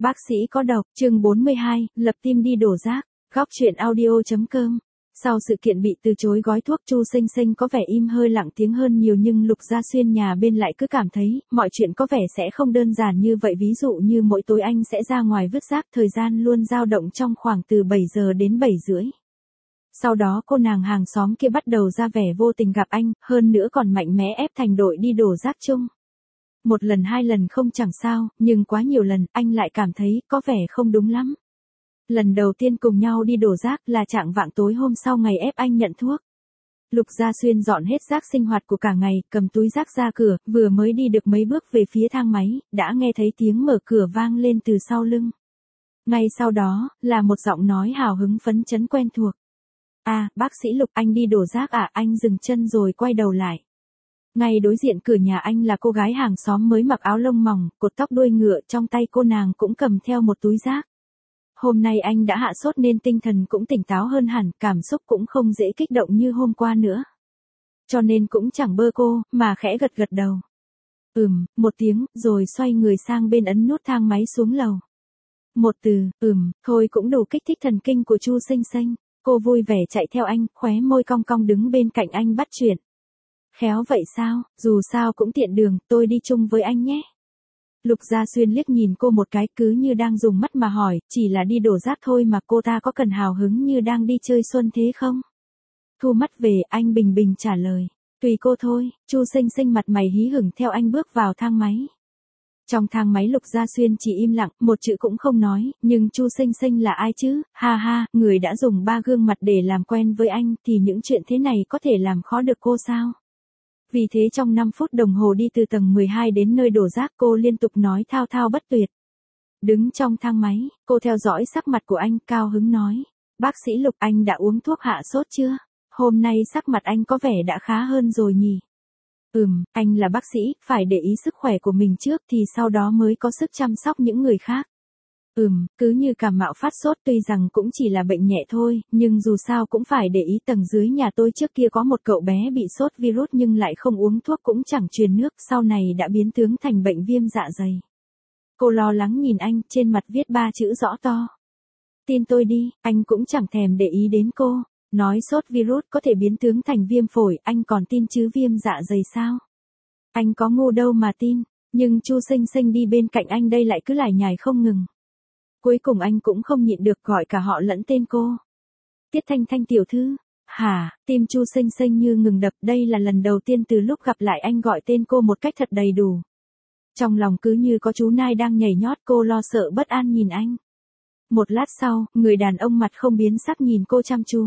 Bác sĩ có độc, chương 42, lập tim đi đổ rác, góc chuyện audio.com. Sau sự kiện bị từ chối gói thuốc, Chu Sinh Sinh có vẻ im hơi lặng tiếng hơn nhiều, nhưng Lục Gia Xuyên nhà bên lại cứ cảm thấy mọi chuyện có vẻ sẽ không đơn giản như vậy. Ví dụ như mỗi tối anh sẽ ra ngoài vứt rác, thời gian luôn dao động trong khoảng từ 7 giờ đến 7 rưỡi. Sau đó cô nàng hàng xóm kia bắt đầu ra vẻ vô tình gặp anh, hơn nữa còn mạnh mẽ ép thành đội đi đổ rác chung. Một lần hai lần không chẳng sao, nhưng quá nhiều lần anh lại cảm thấy có vẻ không đúng lắm. Lần đầu tiên cùng nhau đi đổ rác là trạng vạng tối hôm sau ngày ép anh nhận thuốc. Lục Gia Xuyên dọn hết rác sinh hoạt của cả ngày, cầm túi rác ra cửa, vừa mới đi được mấy bước về phía thang máy, đã nghe thấy tiếng mở cửa vang lên từ sau lưng. Ngay sau đó, là một giọng nói hào hứng phấn chấn quen thuộc. À, bác sĩ Lục, anh đi đổ rác à? Anh dừng chân rồi quay đầu lại. Ngay đối diện cửa nhà anh là cô gái hàng xóm mới mặc áo lông mỏng, cột tóc đuôi ngựa, trong tay cô nàng cũng cầm theo một túi rác. Hôm nay anh đã hạ sốt nên tinh thần cũng tỉnh táo hơn hẳn, cảm xúc cũng không dễ kích động như hôm qua nữa. Cho nên cũng chẳng bơ cô, mà khẽ gật gật đầu. Một tiếng, rồi xoay người sang bên ấn nút thang máy xuống lầu. Một từ, thôi cũng đủ kích thích thần kinh của Chu Sinh Sinh. Cô vui vẻ chạy theo anh, khóe môi cong cong đứng bên cạnh anh bắt chuyện. Khéo vậy sao, dù sao cũng tiện đường, tôi đi chung với anh nhé. Lục Gia Xuyên liếc nhìn cô một cái, cứ như đang dùng mắt mà hỏi, chỉ là đi đổ rác thôi mà cô ta có cần hào hứng như đang đi chơi xuân thế không? Thu mắt về, anh bình bình trả lời, tùy cô thôi. Chu Sinh Sinh mặt mày hí hửng theo anh bước vào thang máy. Trong thang máy Lục Gia Xuyên chỉ im lặng, một chữ cũng không nói, nhưng Chu Sinh Sinh là ai chứ? Ha ha, người đã dùng 3 gương mặt để làm quen với anh thì những chuyện thế này có thể làm khó được cô sao? Vì thế trong 5 phút đồng hồ đi từ tầng 12 đến nơi đổ rác, cô liên tục nói thao thao bất tuyệt. Đứng trong thang máy, cô theo dõi sắc mặt của anh, cao hứng nói, bác sĩ Lục, anh đã uống thuốc hạ sốt chưa? Hôm nay sắc mặt anh có vẻ đã khá hơn rồi nhỉ? Anh là bác sĩ, phải để ý sức khỏe của mình trước thì sau đó mới có sức chăm sóc những người khác. Cứ như cảm mạo phát sốt, tuy rằng cũng chỉ là bệnh nhẹ thôi, nhưng dù sao cũng phải để ý. Tầng dưới nhà tôi trước kia có một cậu bé bị sốt virus nhưng lại không uống thuốc cũng chẳng truyền nước, sau này đã biến tướng thành bệnh viêm dạ dày. Cô lo lắng nhìn anh, trên mặt viết 3 chữ rõ to. Tin tôi đi, anh cũng chẳng thèm để ý đến cô. Nói sốt virus có thể biến tướng thành viêm phổi, anh còn tin chứ viêm dạ dày sao? Anh có ngu đâu mà tin, nhưng Chu Sinh Sinh đi bên cạnh anh đây lại cứ lải nhải không ngừng. Cuối cùng anh cũng không nhịn được gọi cả họ lẫn tên cô. Tiết Thanh Thanh tiểu thư. Hả? Tim Chu Sinh Sinh như ngừng đập, đây là lần đầu tiên từ lúc gặp lại anh gọi tên cô một cách thật đầy đủ. Trong lòng cứ như có chú nai đang nhảy nhót, cô lo sợ bất an nhìn anh. Một lát sau, người đàn ông mặt không biến sắc nhìn cô chăm chú.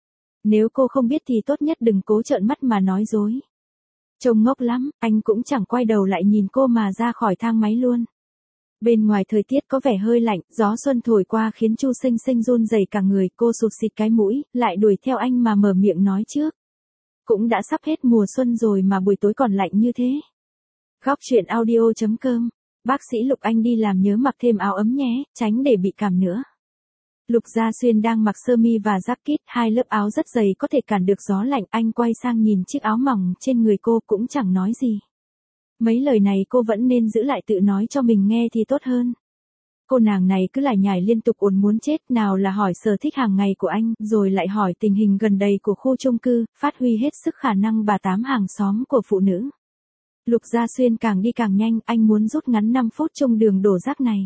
Nếu cô không biết thì tốt nhất đừng cố trợn mắt mà nói dối. Trông ngốc lắm, anh cũng chẳng quay đầu lại nhìn cô mà ra khỏi thang máy luôn. Bên ngoài thời tiết có vẻ hơi lạnh, gió xuân thổi qua khiến Chu Sinh Sinh run rẩy cả người, cô sụt xịt cái mũi, lại đuổi theo anh mà mở miệng nói trước. Cũng đã sắp hết mùa xuân rồi mà buổi tối còn lạnh như thế. Góc chuyện audio.com. Bác sĩ Lục, anh đi làm nhớ mặc thêm áo ấm nhé, tránh để bị cảm nữa. Lục Gia Xuyên đang mặc sơ mi và jacket, 2 lớp áo rất dày có thể cản được gió lạnh, anh quay sang nhìn chiếc áo mỏng trên người cô cũng chẳng nói gì. Mấy lời này cô vẫn nên giữ lại tự nói cho mình nghe thì tốt hơn. Cô nàng này cứ lải nhải liên tục ồn muốn chết, nào là hỏi sở thích hàng ngày của anh, rồi lại hỏi tình hình gần đây của khu chung cư, phát huy hết sức khả năng bà tám hàng xóm của phụ nữ. Lục Gia Xuyên càng đi càng nhanh, anh muốn rút ngắn 5 phút chung đường đổ rác này.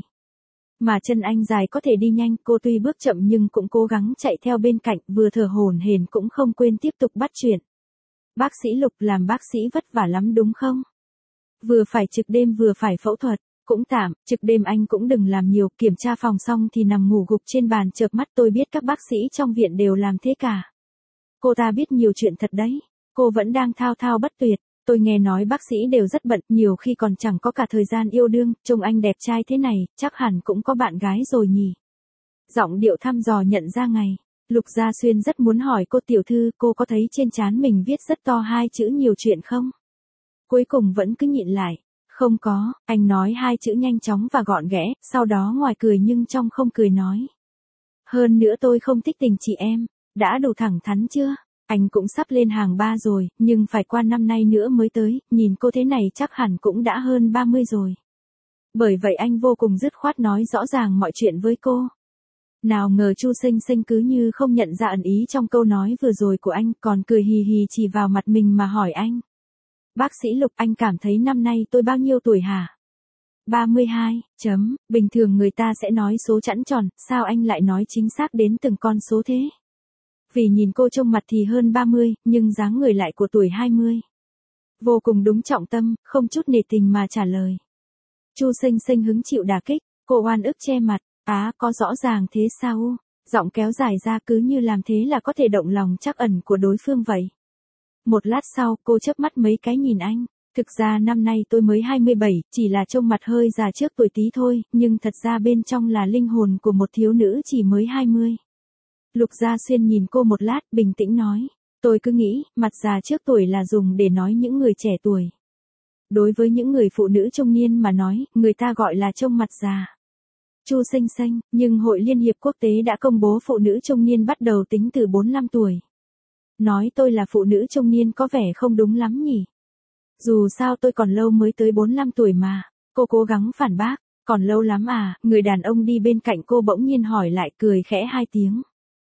Mà chân anh dài có thể đi nhanh, cô tuy bước chậm nhưng cũng cố gắng chạy theo bên cạnh, vừa thở hổn hển cũng không quên tiếp tục bắt chuyện. Bác sĩ Lục, làm bác sĩ vất vả lắm đúng không? Vừa phải trực đêm vừa phải phẫu thuật, cũng tạm, trực đêm anh cũng đừng làm nhiều, kiểm tra phòng xong thì nằm ngủ gục trên bàn chợp mắt. Tôi biết các bác sĩ trong viện đều làm thế cả. Cô ta biết nhiều chuyện thật đấy, cô vẫn đang thao thao bất tuyệt. Tôi nghe nói bác sĩ đều rất bận, nhiều khi còn chẳng có cả thời gian yêu đương, trông anh đẹp trai thế này, chắc hẳn cũng có bạn gái rồi nhỉ. Giọng điệu thăm dò nhận ra ngay. Lục Gia Xuyên rất muốn hỏi cô, tiểu thư, cô có thấy trên trán mình viết rất to 2 chữ nhiều chuyện không? Cuối cùng vẫn cứ nhịn lại. Không có, anh nói 2 chữ nhanh chóng và gọn ghẽ, sau đó ngoài cười nhưng trong không cười nói. Hơn nữa tôi không thích tình chị em, đã đủ thẳng thắn chưa? Anh cũng sắp lên hàng 3 rồi, nhưng phải qua năm nay nữa mới tới, nhìn cô thế này chắc hẳn cũng đã hơn 30 rồi. Bởi vậy anh vô cùng dứt khoát nói rõ ràng mọi chuyện với cô. Nào ngờ Chu Sinh Sinh cứ như không nhận ra ẩn ý trong câu nói vừa rồi của anh, còn cười hì hì chỉ vào mặt mình mà hỏi anh. Bác sĩ Lục, anh cảm thấy năm nay tôi bao nhiêu tuổi hả? 32, bình thường người ta sẽ nói số chẵn tròn, sao anh lại nói chính xác đến từng con số thế? Vì nhìn cô trông mặt thì hơn 30, nhưng dáng người lại của tuổi 20. Vô cùng đúng trọng tâm, không chút nể tình mà trả lời. Chu Sinh Sinh hứng chịu đả kích, cô oan ức che mặt, có rõ ràng thế sao? Giọng kéo dài ra cứ như làm thế là có thể động lòng trắc ẩn của đối phương vậy. Một lát sau, cô chớp mắt mấy cái nhìn anh. Thực ra năm nay tôi mới 27, chỉ là trông mặt hơi già trước tuổi tí thôi, nhưng thật ra bên trong là linh hồn của một thiếu nữ chỉ mới 20. Lục Gia Xuyên nhìn cô một lát, bình tĩnh nói. Tôi cứ nghĩ, mặt già trước tuổi là dùng để nói những người trẻ tuổi. Đối với những người phụ nữ trung niên mà nói, người ta gọi là trông mặt già. Chu Sinh Sinh, nhưng Hội Liên hiệp Quốc tế đã công bố phụ nữ trung niên bắt đầu tính từ 45 tuổi. Nói tôi là phụ nữ trung niên có vẻ không đúng lắm nhỉ. Dù sao tôi còn lâu mới tới 45 tuổi mà. Cô cố gắng phản bác, còn lâu lắm à, người đàn ông đi bên cạnh cô bỗng nhiên hỏi lại, cười khẽ 2 tiếng.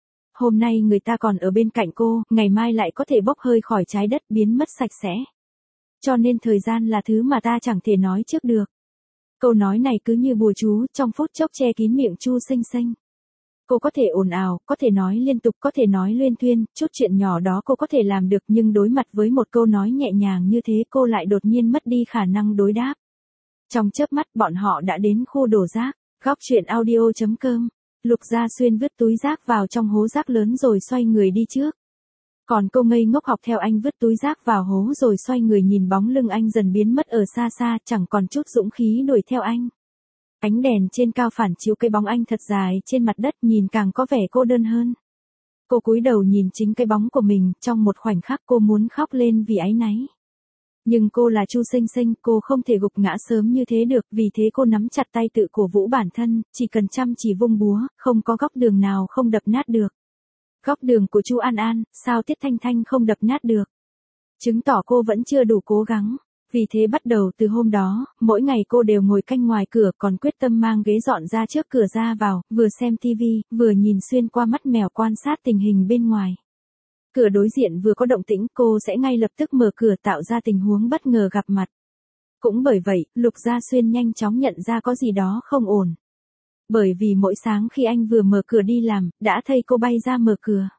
Hôm nay người ta còn ở bên cạnh cô, ngày mai lại có thể bốc hơi khỏi trái đất biến mất sạch sẽ. Cho nên thời gian là thứ mà ta chẳng thể nói trước được. Câu nói này cứ như bùa chú, trong phút chốc che kín miệng Chu Sinh Sinh. Cô có thể ồn ào, có thể nói liên tục, có thể nói luyên thuyên, chút chuyện nhỏ đó cô có thể làm được, nhưng đối mặt với một câu nói nhẹ nhàng như thế cô lại đột nhiên mất đi khả năng đối đáp. Trong chớp mắt bọn họ đã đến khu đổ rác, góc truyện audio.com. Lục Gia Xuyên vứt túi rác vào trong hố rác lớn rồi xoay người đi trước. Còn cô ngây ngốc học theo anh vứt túi rác vào hố rồi xoay người nhìn bóng lưng anh dần biến mất ở xa xa, chẳng còn chút dũng khí đuổi theo anh. Ánh đèn trên cao phản chiếu cái bóng anh thật dài trên mặt đất, nhìn càng có vẻ cô đơn hơn. Cô cúi đầu nhìn chính cái bóng của mình, trong một khoảnh khắc cô muốn khóc lên vì áy náy. Nhưng cô là Chu Sinh Sinh, cô không thể gục ngã sớm như thế được, vì thế cô nắm chặt tay tự cổ vũ bản thân, chỉ cần chăm chỉ vung búa, không có góc đường nào không đập nát được. Góc đường của Chu An An, sao Tiết Thanh Thanh không đập nát được? Chứng tỏ cô vẫn chưa đủ cố gắng. Vì thế bắt đầu từ hôm đó, mỗi ngày cô đều ngồi canh ngoài cửa, còn quyết tâm mang ghế dọn ra trước cửa ra vào, vừa xem tivi, vừa nhìn xuyên qua mắt mèo quan sát tình hình bên ngoài. Cửa đối diện vừa có động tĩnh, cô sẽ ngay lập tức mở cửa tạo ra tình huống bất ngờ gặp mặt. Cũng bởi vậy, Lục Gia Xuyên nhanh chóng nhận ra có gì đó không ổn. Bởi vì mỗi sáng khi anh vừa mở cửa đi làm, đã thấy cô bay ra mở cửa.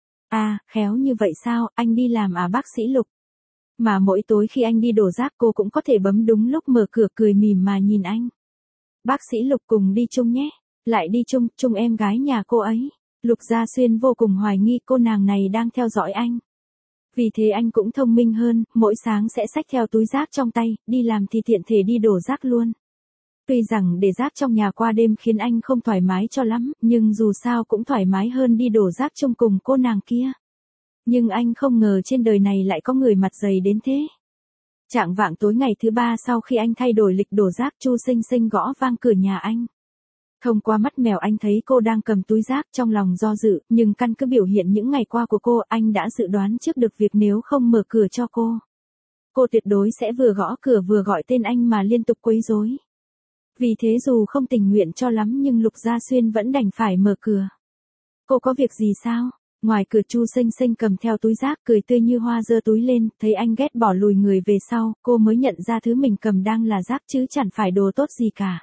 Khéo như vậy sao, anh đi làm à bác sĩ Lục? Mà mỗi tối khi anh đi đổ rác cô cũng có thể bấm đúng lúc mở cửa, cười mỉm mà nhìn anh. Bác sĩ Lục cùng đi chung nhé. Lại đi chung em gái nhà cô ấy. Lục Gia Xuyên vô cùng hoài nghi cô nàng này đang theo dõi anh. Vì thế anh cũng thông minh hơn, mỗi sáng sẽ xách theo túi rác trong tay, đi làm thì tiện thể đi đổ rác luôn. Tuy rằng để rác trong nhà qua đêm khiến anh không thoải mái cho lắm, nhưng dù sao cũng thoải mái hơn đi đổ rác chung cùng cô nàng kia. Nhưng anh không ngờ trên đời này lại có người mặt dày đến thế. Chạng vạng tối ngày thứ 3 sau khi anh thay đổi lịch đổ rác, Chu Sinh Sinh gõ vang cửa nhà anh. Thông qua mắt mèo anh thấy cô đang cầm túi rác, trong lòng do dự, nhưng căn cứ biểu hiện những ngày qua của cô, anh đã dự đoán trước được việc nếu không mở cửa cho cô tuyệt đối sẽ vừa gõ cửa vừa gọi tên anh mà liên tục quấy rối. Vì thế dù không tình nguyện cho lắm nhưng Lục Gia Xuyên vẫn đành phải mở cửa. Cô có việc gì sao? Ngoài cửa Chu Sinh Sinh cầm theo túi rác, cười tươi như hoa giơ túi lên, thấy anh ghét bỏ lùi người về sau, cô mới nhận ra thứ mình cầm đang là rác chứ chẳng phải đồ tốt gì cả.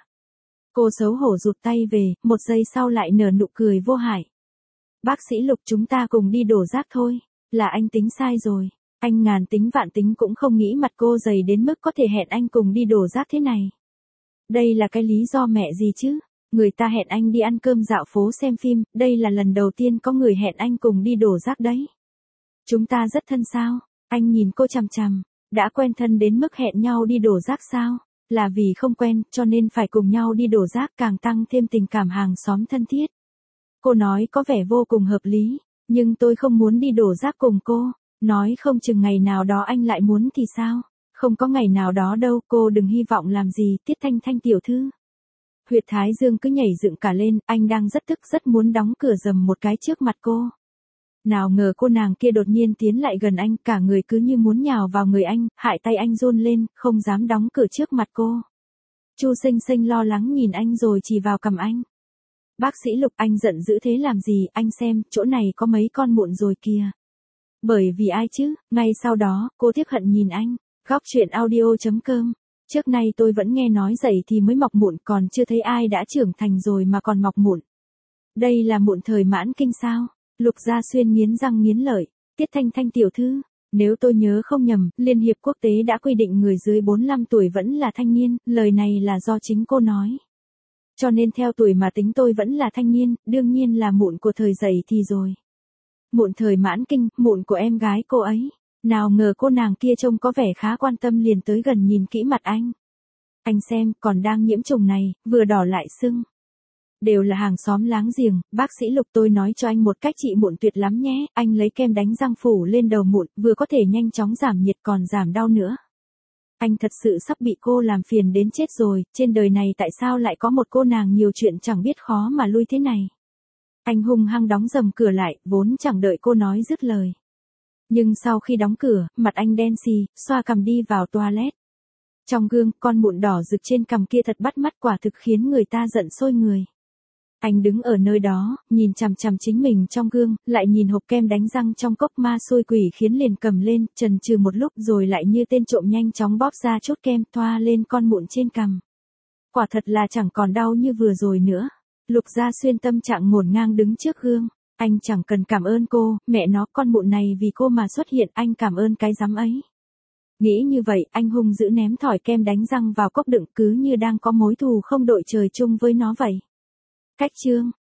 Cô xấu hổ rụt tay về, một giây sau lại nở nụ cười vô hại. Bác sĩ Lục, chúng ta cùng đi đổ rác thôi. Là anh tính sai rồi. Anh ngàn tính vạn tính cũng không nghĩ mặt cô dày đến mức có thể hẹn anh cùng đi đổ rác thế này. Đây là cái lý do mẹ gì chứ? Người ta hẹn anh đi ăn cơm dạo phố xem phim, đây là lần đầu tiên có người hẹn anh cùng đi đổ rác đấy. Chúng ta rất thân sao? Anh nhìn cô chằm chằm. Đã quen thân đến mức hẹn nhau đi đổ rác sao? Là vì không quen, cho nên phải cùng nhau đi đổ rác, càng tăng thêm tình cảm hàng xóm thân thiết. Cô nói có vẻ vô cùng hợp lý, nhưng tôi không muốn đi đổ rác cùng cô. Nói không chừng ngày nào đó anh lại muốn thì sao? Không có ngày nào đó đâu, cô đừng hy vọng làm gì, Tiết Thanh Thanh tiểu thư. Huyệt thái dương cứ nhảy dựng cả lên, anh đang rất tức rất muốn đóng cửa rầm một cái trước mặt cô. Nào ngờ cô nàng kia đột nhiên tiến lại gần anh, cả người cứ như muốn nhào vào người anh, hại tay anh run lên, không dám đóng cửa trước mặt cô. Chu Sinh Sinh lo lắng nhìn anh rồi chỉ vào cằm anh. Bác sĩ Lục, anh giận dữ thế làm gì, anh xem, chỗ này có mấy con mụn rồi kìa. Bởi vì ai chứ? Ngay sau đó, cô tiếc hận nhìn anh. Góc chuyện audio.com. Trước nay tôi vẫn nghe nói dậy thì mới mọc mụn, còn chưa thấy ai đã trưởng thành rồi mà còn mọc mụn. Đây là mụn thời mãn kinh sao? Lục Gia Xuyên nghiến răng nghiến lợi. Tiết Thanh Thanh tiểu thư, nếu tôi nhớ không nhầm, Liên hiệp quốc tế đã quy định người dưới 45 tuổi vẫn là thanh niên, lời này là do chính cô nói. Cho nên theo tuổi mà tính tôi vẫn là thanh niên, đương nhiên là mụn của thời dậy thì rồi. Mụn thời mãn kinh, mụn của em gái cô ấy. Nào ngờ cô nàng kia trông có vẻ khá quan tâm liền tới gần nhìn kỹ mặt anh. Anh xem, còn đang nhiễm trùng này, vừa đỏ lại sưng. Đều là hàng xóm láng giềng, bác sĩ Lục tôi nói cho anh một cách trị mụn tuyệt lắm nhé, anh lấy kem đánh răng phủ lên đầu mụn, vừa có thể nhanh chóng giảm nhiệt còn giảm đau nữa. Anh thật sự sắp bị cô làm phiền đến chết rồi, trên đời này tại sao lại có một cô nàng nhiều chuyện chẳng biết khó mà lui thế này. Anh hung hăng đóng rầm cửa lại, vốn chẳng đợi cô nói dứt lời. Nhưng sau khi đóng cửa, mặt anh đen xì, xoa cằm đi vào toilet. Trong gương, con mụn đỏ rực trên cằm kia thật bắt mắt, quả thực khiến người ta giận sôi người. Anh đứng ở nơi đó, nhìn chằm chằm chính mình trong gương, lại nhìn hộp kem đánh răng trong cốc, ma xôi quỷ khiến liền cầm lên, chần chừ một lúc rồi lại như tên trộm nhanh chóng bóp ra chốt kem, thoa lên con mụn trên cằm. Quả thật là chẳng còn đau như vừa rồi nữa. Lục Gia Xuyên tâm trạng ngổn ngang đứng trước gương. Anh chẳng cần cảm ơn cô, mẹ nó, con mụn này vì cô mà xuất hiện, anh cảm ơn cái rắm ấy. Nghĩ như vậy, anh hung dữ ném thỏi kem đánh răng vào cốc đựng, cứ như đang có mối thù không đội trời chung với nó vậy. Cách chương